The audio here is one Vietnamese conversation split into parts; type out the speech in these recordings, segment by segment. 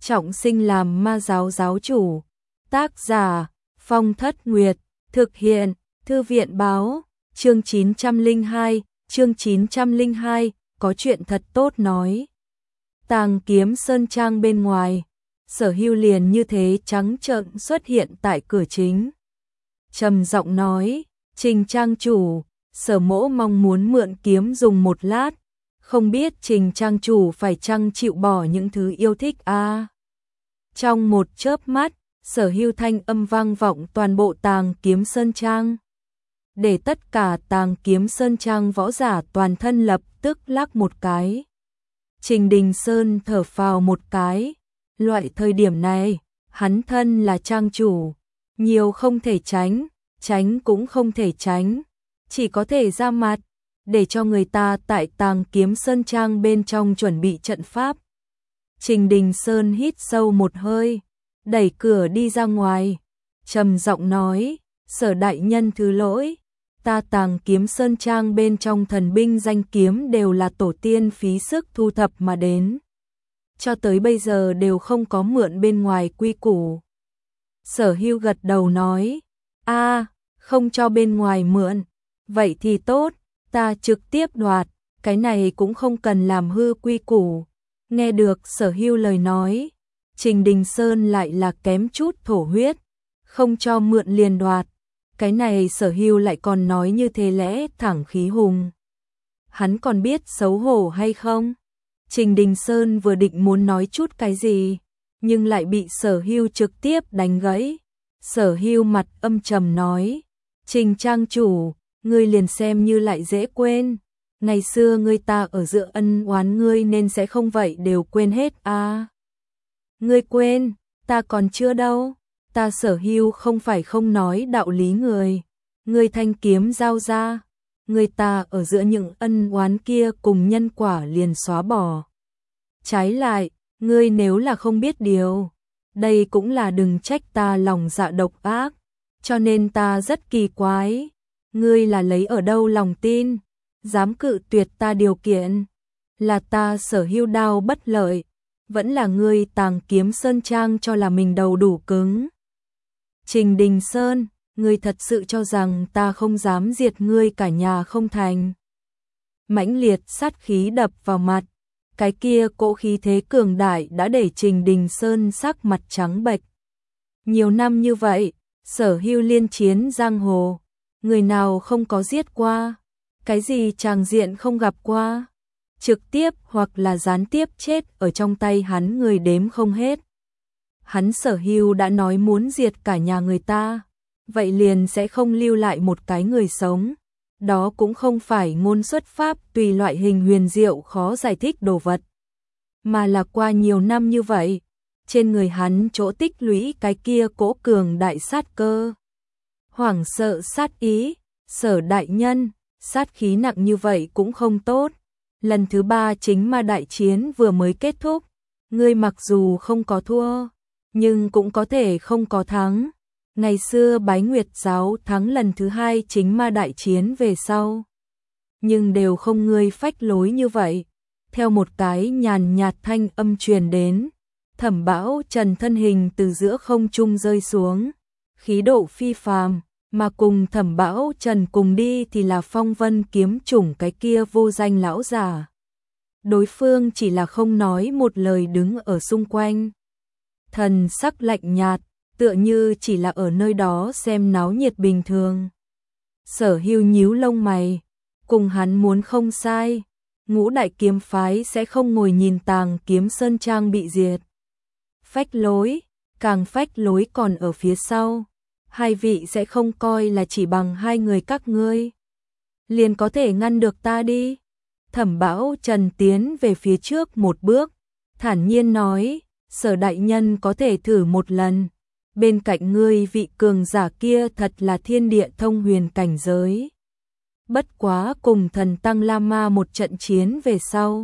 trọng sinh làm ma giáo giáo chủ. Tác giả Phong Thất Nguyệt. Thực hiện Thư viện Báo. Chương 902. Chương 902. Có chuyện thật tốt nói. Tàng Kiếm Sơn Trang bên ngoài, Sở Hưu liền như thế trắng trợn xuất hiện tại cửa chính. Trầm giọng nói, Trình trang chủ, Sở mỗ mong muốn mượn kiếm dùng một lát, không biết Trình trang chủ phải chăng chịu bỏ những thứ yêu thích à? Trong một chớp mắt, Sở Hưu thanh âm vang vọng toàn bộ Tàng Kiếm Sơn Trang. Để tất cả Tàng Kiếm Sơn Trang võ giả toàn thân lập tức lắc một cái. Trình Đình Sơn thở phào một cái, loại thời điểm này, hắn thân là trang chủ, nhiều không thể tránh, tránh cũng không thể tránh, chỉ có thể ra mặt, để cho người ta tại Tàng Kiếm Sơn Trang bên trong chuẩn bị trận pháp. Trình Đình Sơn hít sâu một hơi, đẩy cửa đi ra ngoài, trầm giọng nói, Sở đại nhân thứ lỗi. Ta Tàng Kiếm Sơn Trang bên trong thần binh danh kiếm đều là tổ tiên phí sức thu thập mà đến. Cho tới bây giờ đều không có mượn bên ngoài quy củ. Sở Hưu gật đầu nói, không cho bên ngoài mượn. Vậy thì tốt, ta trực tiếp đoạt, cái này cũng không cần làm hư quy củ. Nghe được Sở Hưu lời nói, Trình Đình Sơn lại là kém chút thổ huyết, không cho mượn liền đoạt. Cái này Sở Hưu lại còn nói như thế lẽ thẳng khí hùng. Hắn còn biết xấu hổ hay không? Trình Đình Sơn vừa định muốn nói chút cái gì, nhưng lại bị Sở Hưu trực tiếp đánh gãy. Sở Hưu mặt âm trầm nói, Trình trang chủ, ngươi liền xem như lại dễ quên. Ngày xưa ngươi ta ở giữa ân oán ngươi nên sẽ không vậy đều quên hết à. Ngươi quên, ta còn chưa đâu. Ta Sở Hưu không phải không nói đạo lý người. Ngươi thanh kiếm giao ra, người ta ở giữa những ân oán kia cùng nhân quả liền xóa bỏ. Trái lại, ngươi nếu là không biết điều, đây cũng là đừng trách ta lòng dạ độc ác, cho nên ta rất kỳ quái. Ngươi là lấy ở đâu lòng tin, dám cự tuyệt ta điều kiện, là ta Sở Hưu đao bất lợi, vẫn là ngươi Tàng Kiếm Sơn Trang cho là mình đầu đủ cứng. Trình Đình Sơn, ngươi thật sự cho rằng ta không dám diệt ngươi cả nhà không thành? Mãnh liệt sát khí đập vào mặt, cái kia cỗ khí thế cường đại đã để Trình Đình Sơn sắc mặt trắng bệch. Nhiều năm như vậy, Sở Hưu liên chiến giang hồ, người nào không có giết qua, cái gì tràng diện không gặp qua, trực tiếp hoặc là gián tiếp chết ở trong tay hắn người đếm không hết. Hắn Sở Hưu đã nói muốn diệt cả nhà người ta, vậy liền sẽ không lưu lại một cái người sống. Đó cũng không phải ngôn xuất pháp tùy loại hình huyền diệu khó giải thích đồ vật, mà là qua nhiều năm như vậy, trên người hắn chỗ tích lũy cái kia cỗ cường đại sát cơ. Hoảng sợ sát ý, Sở đại nhân, sát khí nặng như vậy cũng không tốt. Lần thứ 3 chính ma đại chiến vừa mới kết thúc, ngươi mặc dù không có thua, nhưng cũng có thể không có thắng. Ngày xưa Bái Nguyệt giáo thắng lần thứ 2 chính ma đại chiến về sau, nhưng đều không ngươi phách lối như vậy. Theo một cái nhàn nhạt thanh âm truyền đến, Thẩm Bão Trần thân hình từ giữa không trung rơi xuống, khí độ phi phàm, mà cùng Thẩm Bão Trần cùng đi thì là Phong Vân kiếm chủng cái kia vô danh lão giả. Đối phương chỉ là không nói một lời đứng ở xung quanh, thần sắc lạnh nhạt, tựa như chỉ là ở nơi đó xem náo nhiệt bình thường. Sở Hưu nhíu lông mày, cùng hắn muốn không sai, Ngũ đại kiếm phái sẽ không ngồi nhìn Tàng Kiếm Sơn Trang bị diệt. Phách lối, càng phách lối còn ở phía sau, hai vị sẽ không coi là chỉ bằng hai người các ngươi liền có thể ngăn được ta đi. Thẩm Bão Trần tiến về phía trước một bước, thản nhiên nói, Sở đại nhân có thể thử một lần. Bên cạnh ngươi vị cường giả kia thật là thiên địa thông huyền cảnh giới. Bất quá cùng thần Tăng La Ma một trận chiến về sau,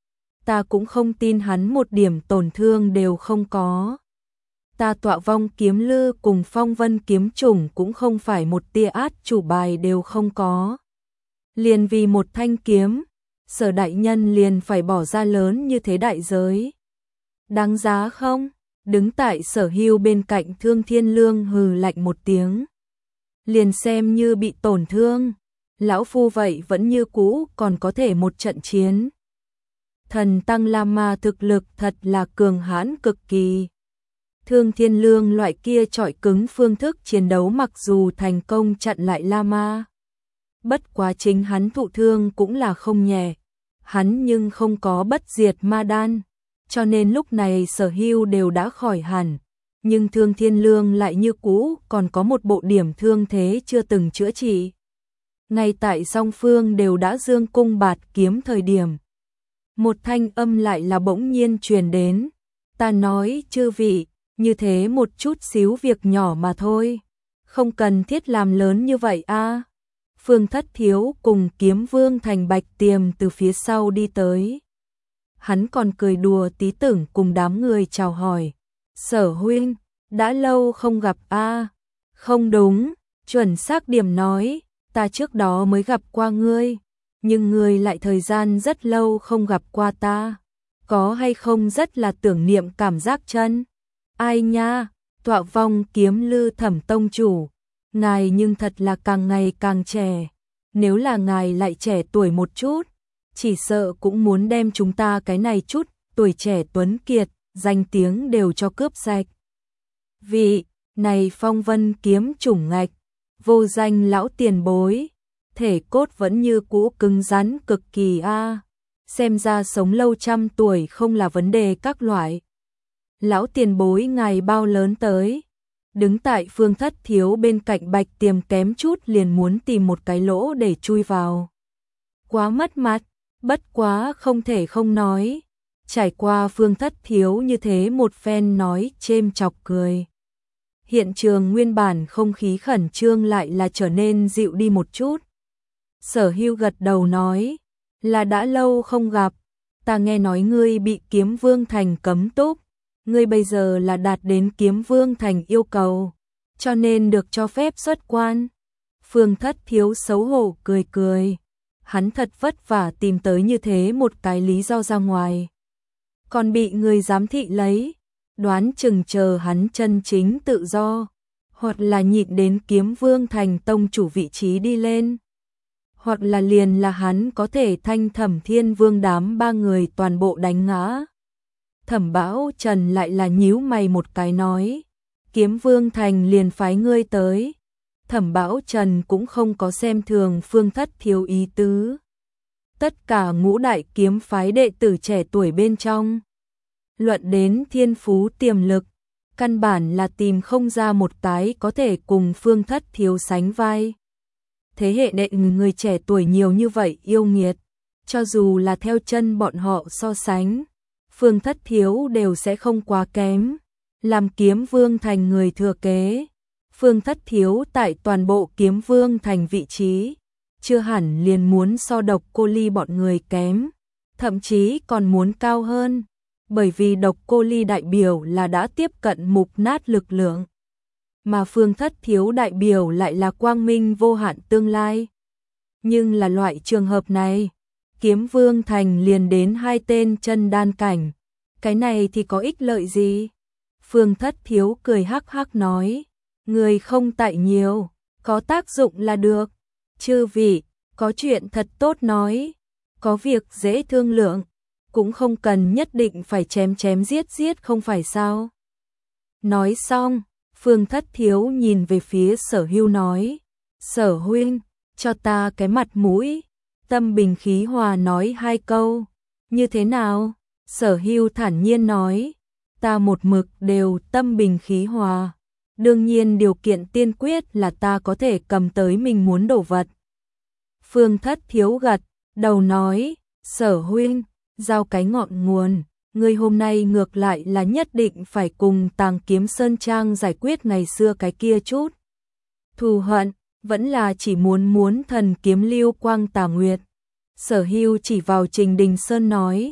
ta cũng không tin hắn một điểm tổn thương đều không có. Ta Tọa Vong kiếm lư cùng Phong Vân kiếm chủng cũng không phải một tia át chủ bài đều không có. Liền vì một thanh kiếm, Sở đại nhân liền phải bỏ ra lớn như thế đại giới. Đáng giá không? Đứng tại Sở Hưu bên cạnh Thương Thiên Lương hừ lạnh một tiếng. Liền xem như bị tổn thương, lão phu vậy vẫn như cũ còn có thể một trận chiến. Thần Tăng La Ma thực lực thật là cường hãn cực kỳ. Thương Thiên Lương loại kia chọi cứng phương thức chiến đấu mặc dù thành công chặn lại La Ma. Bất quá chính hắn thụ thương cũng là không nhẹ. Hắn nhưng không có bất diệt ma đan, cho nên lúc này Sở Hưu đều đã khỏi hẳn. Nhưng Thương Thiên Lương lại như cũ còn có một bộ điểm thương thế chưa từng chữa trị. Ngay tại song phương đều đã dương cung bạt kiếm thời điểm. Một thanh âm lại là bỗng nhiên truyền đến. Ta nói chư vị, như thế một chút xíu việc nhỏ mà thôi. Không cần thiết làm lớn như vậy a. Phương Thất Thiếu cùng Kiếm Vương Thành Bạch Tiềm từ phía sau đi tới. Hắn còn cười đùa tí tưởng cùng đám người chào hỏi. Sở huynh, đã lâu không gặp a. Không đúng, chuẩn xác điểm nói, ta trước đó mới gặp qua ngươi, nhưng ngươi lại thời gian rất lâu không gặp qua ta. Có hay không rất là tưởng niệm cảm giác chân. Ai nha, Tọa Vong Kiếm Lư Thẩm tông chủ, ngài nhưng thật là càng ngày càng trẻ. Nếu là ngài lại trẻ tuổi một chút, chỉ sợ cũng muốn đem chúng ta cái này chút tuổi trẻ tuấn kiệt, danh tiếng đều cho cướp sạch. Vị này Phong Vân kiếm chủng ngạch, vô danh lão tiền bối, thể cốt vẫn như cũ cứng rắn cực kỳ a. Xem ra sống lâu trăm tuổi không là vấn đề các loại. Lão tiền bối ngài bao lớn tới? Đứng tại Phương Thất Thiếu bên cạnh Bạch Tiềm kém chút liền muốn tìm một cái lỗ để chui vào. Quá mất mặt, bất quá không thể không nói. Trải qua Phương Thất Thiếu như thế một phen nói chêm chọc cười. Hiện trường nguyên bản không khí khẩn trương lại là trở nên dịu đi một chút. Sở Hưu gật đầu nói, là đã lâu không gặp, ta nghe nói ngươi bị Kiếm Vương Thành cấm túc, ngươi bây giờ là đạt đến Kiếm Vương Thành yêu cầu, cho nên được cho phép xuất quan. Phương Thất Thiếu xấu hổ cười cười, hắn thật vất vả tìm tới như thế một cái lý do ra ngoài. Còn bị người giám thị lấy, đoán chừng chờ hắn chân chính tự do, hoặc là nhịn đến Kiếm Vương Thành tông chủ vị trí đi lên. Hoặc là liền là hắn có thể thanh Thẩm Thiên Vương đám ba người toàn bộ đánh ngã. Thẩm Bão Trần lại là nhíu mày một cái nói, Kiếm Vương Thành liền phái ngươi tới. Thẩm Bão Trần cũng không có xem thường Phương Thất Thiếu ý tứ. Tất cả ngũ đại kiếm phái đệ tử trẻ tuổi bên trong, luận đến thiên phú tiềm lực, căn bản là tìm không ra một cái có thể cùng Phương Thất Thiếu sánh vai. Thế hệ đệ người trẻ tuổi nhiều như vậy yêu nghiệt, cho dù là theo chân bọn họ so sánh, Phương Thất Thiếu đều sẽ không quá kém. Làm Kiếm Vương Thành người thừa kế, Phương Thất Thiếu tại toàn bộ Kiếm Vương Thành vị trí, chưa hẳn liền muốn so Độc Cô Ly bọn người kém, thậm chí còn muốn cao hơn, bởi vì Độc Cô Ly đại biểu là đã tiếp cận mục nát lực lượng, mà Phương Thất Thiếu đại biểu lại là quang minh vô hạn tương lai. Nhưng là loại trường hợp này, Kiếm Vương Thành liền đến hai tên chân đan cảnh, cái này thì có ích lợi gì? Phương Thất Thiếu cười hắc hắc nói, người không tại nhiều, có tác dụng là được. Chư vị, có chuyện thật tốt nói, có việc dễ thương lượng, cũng không cần nhất định phải chém chém giết giết không phải sao? Nói xong, Phương Thất Thiếu nhìn về phía Sở Hưu nói, Sở huynh, cho ta cái mặt mũi, tâm bình khí hòa nói hai câu, như thế nào? Sở Hưu thản nhiên nói, ta một mực đều tâm bình khí hòa, đương nhiên điều kiện tiên quyết là ta có thể cầm tới mình muốn đồ vật. Phương Thất Thiếu gật đầu nói, Sở huynh, giao cái ngọn nguồn, ngươi hôm nay ngược lại là nhất định phải cùng Tàng Kiếm Sơn Trang giải quyết ngày xưa cái kia chút thù hận, vẫn là chỉ muốn thần kiếm Lưu Quang Tà Nguyệt. Sở Hưu chỉ vào Trình Đình Sơn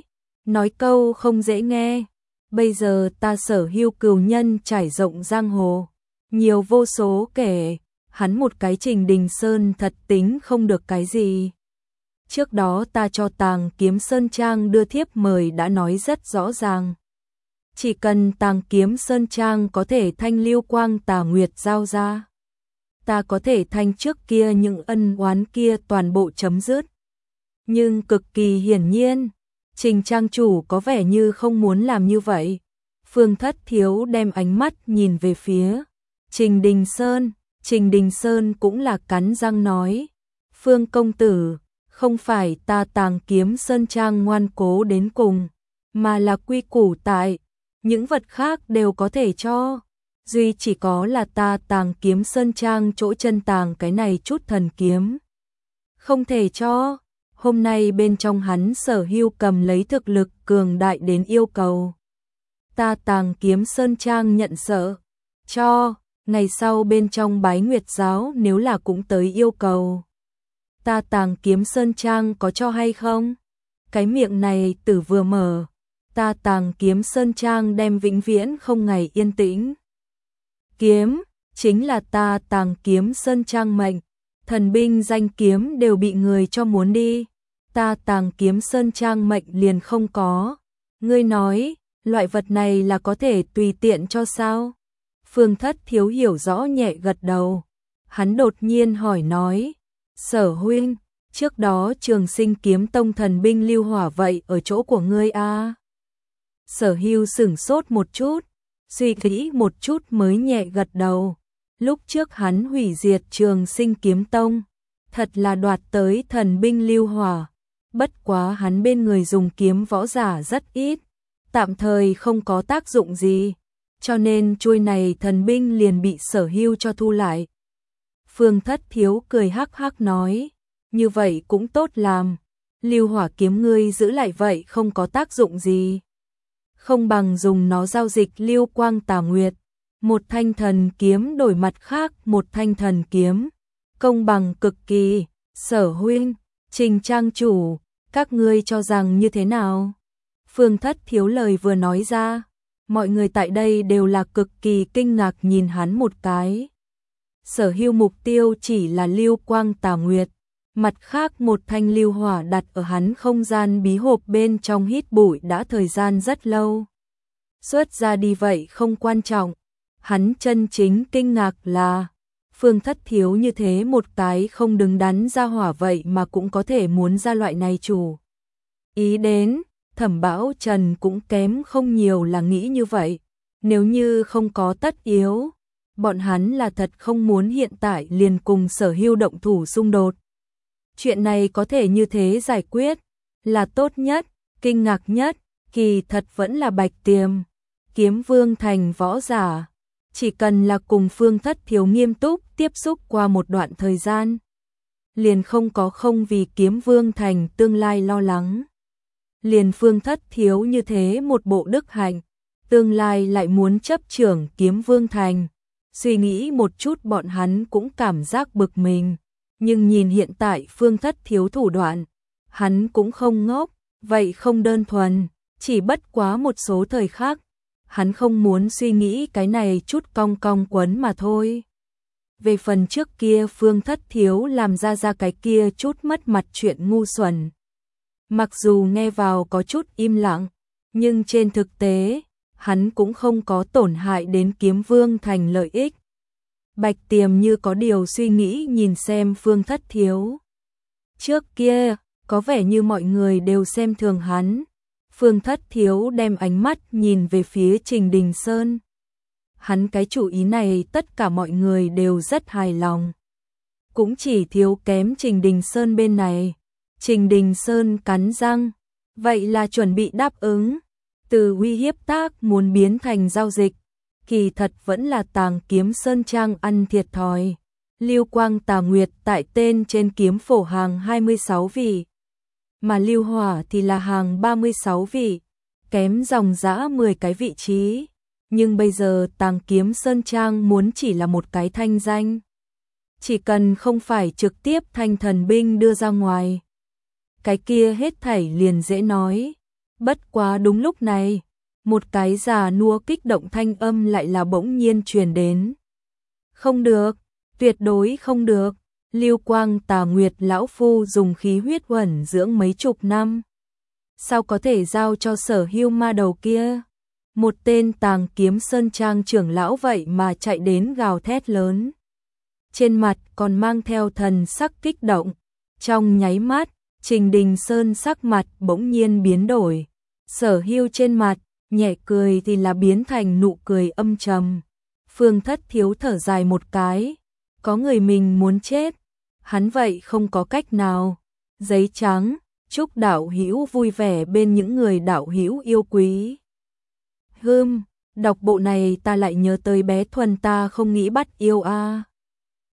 nói câu không dễ nghe, bây giờ ta Sở Hưu cừu nhân trải rộng giang hồ, nhiều vô số kể, hắn một cái Trình Đình Sơn thật tính không được cái gì. Trước đó ta cho Tàng Kiếm Sơn Trang đưa thiếp mời đã nói rất rõ ràng. chỉ cần Tàng Kiếm Sơn Trang có thể thanh Lưu Quang Tà Nguyệt giao ra, ta có thể thanh trước kia những ân oán kia toàn bộ chấm dứt. Nhưng cực kỳ hiển nhiên, Trình trang chủ có vẻ như không muốn làm như vậy. Phương Thất Thiếu đem ánh mắt nhìn về phía Trình Đình Sơn. Trình Đình Sơn cũng là cắn răng nói, Phương công tử, không phải ta Tàng Kiếm Sơn Trang ngoan cố đến cùng, mà là quy củ tại, những vật khác đều có thể cho, duy chỉ có là ta Tàng Kiếm Sơn Trang chỗ chân tàng cái này chút thần kiếm, không thể cho. Hôm nay bên trong hắn Sở Hưu cầm lấy thực lực cường đại đến yêu cầu ta Tàng Kiếm Sơn Trang nhận sợ cho, ngày sau bên trong Bái Nguyệt giáo nếu là cũng tới yêu cầu, ta Tàng Kiếm Sơn Trang có cho hay không? Cái miệng này tử vừa mở, ta Tàng Kiếm Sơn Trang đem vĩnh viễn không ngày yên tĩnh. Kiếm, chính là ta Tàng Kiếm Sơn Trang mệnh, thần binh danh kiếm đều bị người cho muốn đi, ta Tàng Kiếm Sơn Trang mệnh liền không có. Ngươi nói, loại vật này là có thể tùy tiện cho sao? Phương Thất Thiếu hiểu rõ nhẹ gật đầu. Hắn đột nhiên hỏi nói, Sở huynh, trước đó Trường Sinh Kiếm Tông thần binh lưu hỏa vậy ở chỗ của ngươi à? Sở Hưu sửng sốt một chút, suy nghĩ một chút mới nhẹ gật đầu. Lúc trước hắn hủy diệt Trường Sinh Kiếm Tông, thật là đoạt tới thần binh lưu hỏa. Bất quá hắn bên người dùng kiếm võ giả rất ít, tạm thời không có tác dụng gì, cho nên chuôi này thần binh liền bị Sở Hưu cho thu lại. Phương Thất Thiếu cười hắc hắc nói, như vậy cũng tốt làm, lưu hỏa kiếm ngươi giữ lại vậy không có tác dụng gì. Không bằng dùng nó giao dịch Lưu Quang Tà Nguyệt, một thanh thần kiếm đổi mặt khác một thanh thần kiếm, công bằng cực kỳ. Sở huynh, Trình trang chủ, các ngươi cho rằng như thế nào? Phương Thất Thiếu lời vừa nói ra, mọi người tại đây đều là cực kỳ kinh ngạc nhìn hắn một cái. Sở Hưu mục tiêu chỉ là Lưu Quang Tà Nguyệt, mặt khác một thanh lưu hỏa đặt ở hắn không gian bí hộp bên trong hít bụi đã thời gian rất lâu. Xuất ra đi vậy không quan trọng, hắn chân chính kinh ngạc là Phương Thất Thiếu như thế một cái không đứng đắn ra hỏa vậy mà cũng có thể muốn ra loại này chủ ý đến. Thẩm Bảo Trần cũng kém không nhiều là nghĩ như vậy, nếu như không có tất yếu, bọn hắn là thật không muốn hiện tại liền cùng Sở Hưu động thủ xung đột. Chuyện này có thể như thế giải quyết, là tốt nhất. Kinh ngạc nhất, kỳ thật vẫn là Bạch Tiềm, Kiếm Vương thành võ giả, chỉ cần là cùng Phương Thất Thiếu nghiêm túc tiếp xúc qua một đoạn thời gian, liền không vì Kiếm Vương thành tương lai lo lắng. Liền Phương Thất Thiếu như thế một bộ đức hạnh, tương lai lại muốn chấp trưởng Kiếm Vương thành, suy nghĩ một chút bọn hắn cũng cảm giác bực mình, nhưng nhìn hiện tại Phương Thất Thiếu thủ đoạn, hắn cũng không ngốc, vậy không đơn thuần, chỉ bất quá một số thời khắc, hắn không muốn suy nghĩ cái này chút cong cong quấn mà thôi. Về phần trước kia Phương Thất Thiếu làm ra cái kia chút mất mặt chuyện ngu xuẩn, mặc dù nghe vào có chút im lặng, nhưng trên thực tế, hắn cũng không có tổn hại đến Kiếm Vương thành lợi ích. Bạch Tiềm như có điều suy nghĩ nhìn xem Phương Thất Thiếu. Trước kia, có vẻ như mọi người đều xem thường hắn. Phương Thất Thiếu đem ánh mắt nhìn về phía Trình Đình Sơn. Hắn cái chủ ý này tất cả mọi người đều rất hài lòng. Cũng chỉ thiếu kém Trình Đình Sơn bên này. Trình Đình Sơn cắn răng, vậy là chuẩn bị đáp ứng. Từ uy hiếp tác muốn biến thành giao dịch, kỳ thật vẫn là Tàng Kiếm Sơn Trang ăn thiệt thòi. Lưu Quang Tà Nguyệt tại tên trên kiếm phổ hàng 26 vị, mà Lưu Hỏa thì là hàng 36 vị, kém dòng dã 10 cái vị trí. Nhưng bây giờ Tàng Kiếm Sơn Trang muốn chỉ là một cái thanh danh. Chỉ cần không phải trực tiếp thanh thần binh đưa ra ngoài, cái kia hết thảy liền dễ nói. Bất quá đúng lúc này, một cái già nua kích động thanh âm lại là bỗng nhiên truyền đến. Không được, tuyệt đối không được. Lưu Quang Tà Nguyệt lão phu dùng khí huyết uẩn dưỡng mấy chục năm, sao có thể giao cho Sở Hưu ma đầu kia? Một tên Tàng Kiếm Sơn Trang trưởng lão vậy mà chạy đến gào thét lớn. Trên mặt còn mang theo thần sắc kích động. Trong nháy mắt, Trình Đình Sơn sắc mặt bỗng nhiên biến đổi. Sở Hưu trên mặt, nhẹ cười thì là biến thành nụ cười âm trầm. Phương Thất Thiếu thở dài một cái. Có người mình muốn chết. Hắn vậy không có cách nào. Giấy trắng, chúc đạo hữu vui vẻ bên những người đạo hữu yêu quý. Đọc bộ này ta lại nhớ tới bé Thuần ta không nghĩ bắt yêu a.